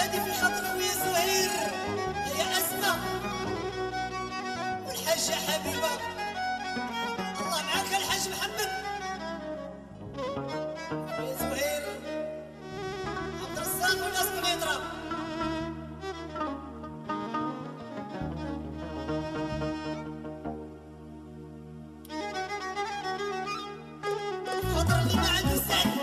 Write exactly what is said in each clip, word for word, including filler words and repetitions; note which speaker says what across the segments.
Speaker 1: هادي في خاطر خويا زهير يا أسمى والحاجة حبيبة. الله معاك الحاج محمد يا زهير عبد الرزاق والناس من يضرب. خاطر اللي ما عنده سعد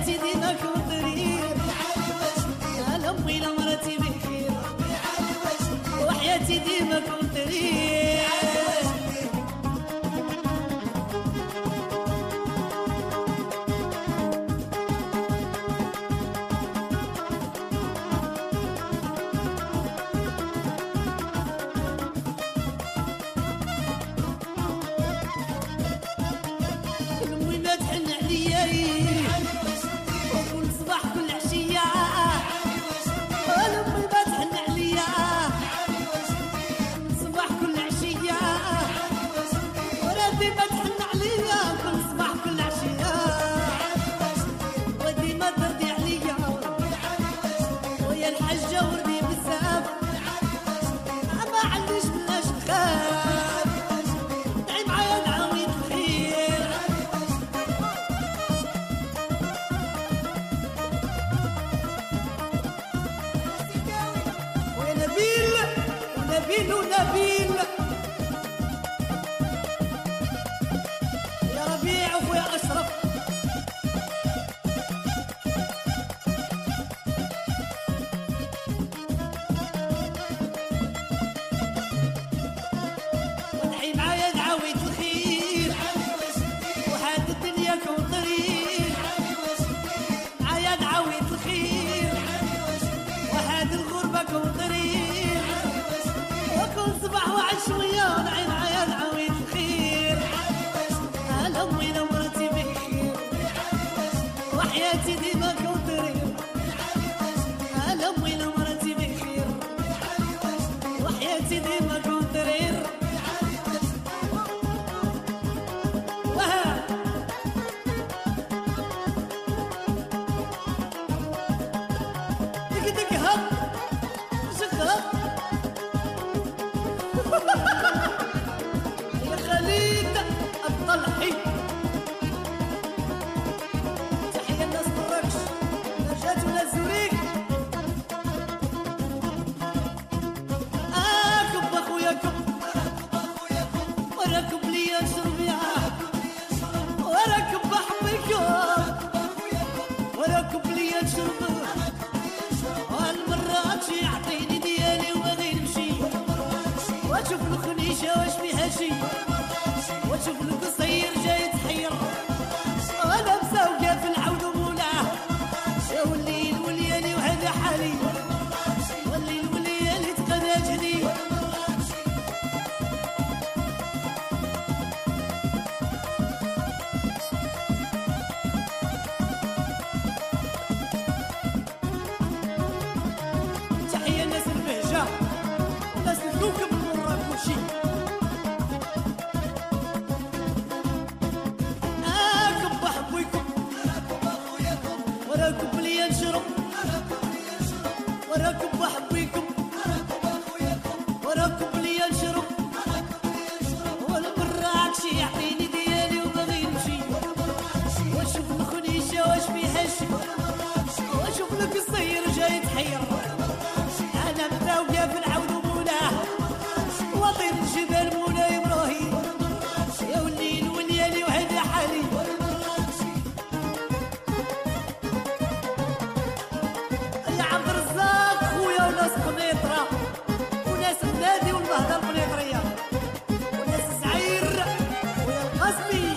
Speaker 2: وحياتي ديما كونطرير على امي لا مراتي بخير وحياتي ديما كونطرير نبيل ونبيل يا ربيع ويا أشرف وادعي معايا دعاوية الخير وهاد الدنيا كونطرير معايا دعاوية الخير وهاد الغربة كونطرير وكل صباح وعشوية ودعي معايا دعاوية الخير على أمي لا مراتي بخير وحياتي ديما كونطرير على أمي لا مراتي بخير وحياتي ديما كونطرير وها دك دك هب شق هب يا خليل الطلحي تحية الناس مراكش نجاة ولا زوريك آه كب أخويا كب وراكب ليا نشرب ياه وراكب أحبكم وراكب ليا نشرب والمرات يعطيني ديالي وباغي نمشي واشوف الخنيشه واش فيها شي واشوف القصير جاي تحير وانا مساوقه في العون ومولاه شاو الليل والليالي وهذا حالي والليل والليالي تقناجني تحيه الناس البهجه وناس الكوكب كلشي آكب أحبكم وراكب ليا نشرب وراكب أحبكم وراكب ليا نشرب والبراكشي يعطيني ديالي وباغي نمشي واشوف الخنيشه واش فيها شي واشوف القصير جاي تحير انا متاوقه في العود ومولاه وطير الجبال مولاي ابراهيم يا والليل والليالي وهذا حالي يا عبد الرزاق خويا وناس قنيطره وناس النادي والمهده القنيطريه وناس الزعير ويا القاسمي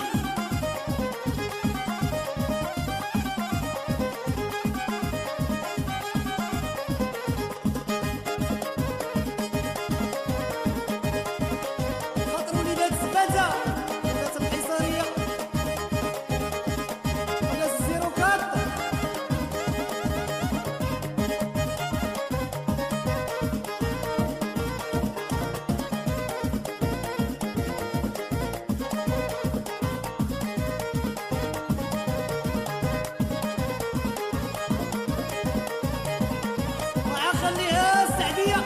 Speaker 2: خليها السعدية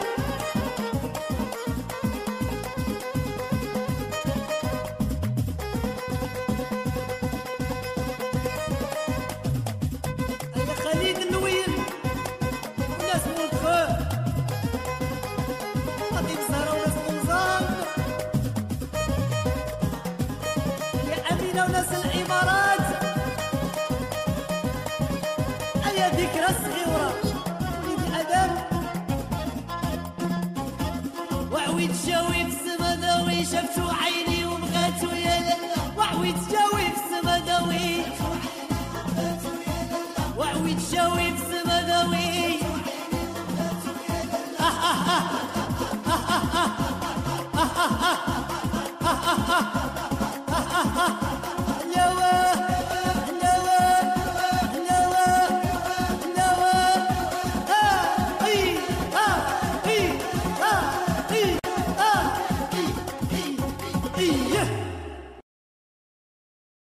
Speaker 2: يا خليد النويل وناس مولخو غادي بزهرة وناس قمصان يا أمينة وناس الإمارات يا ذكرى الصغيرة وليد ادم وعويت جاوي في السما داوي شفتو عيني وبغاتو يا لالا وعويت جاوي في السما داوي وعويت جاوي في السما داوي آه آه آه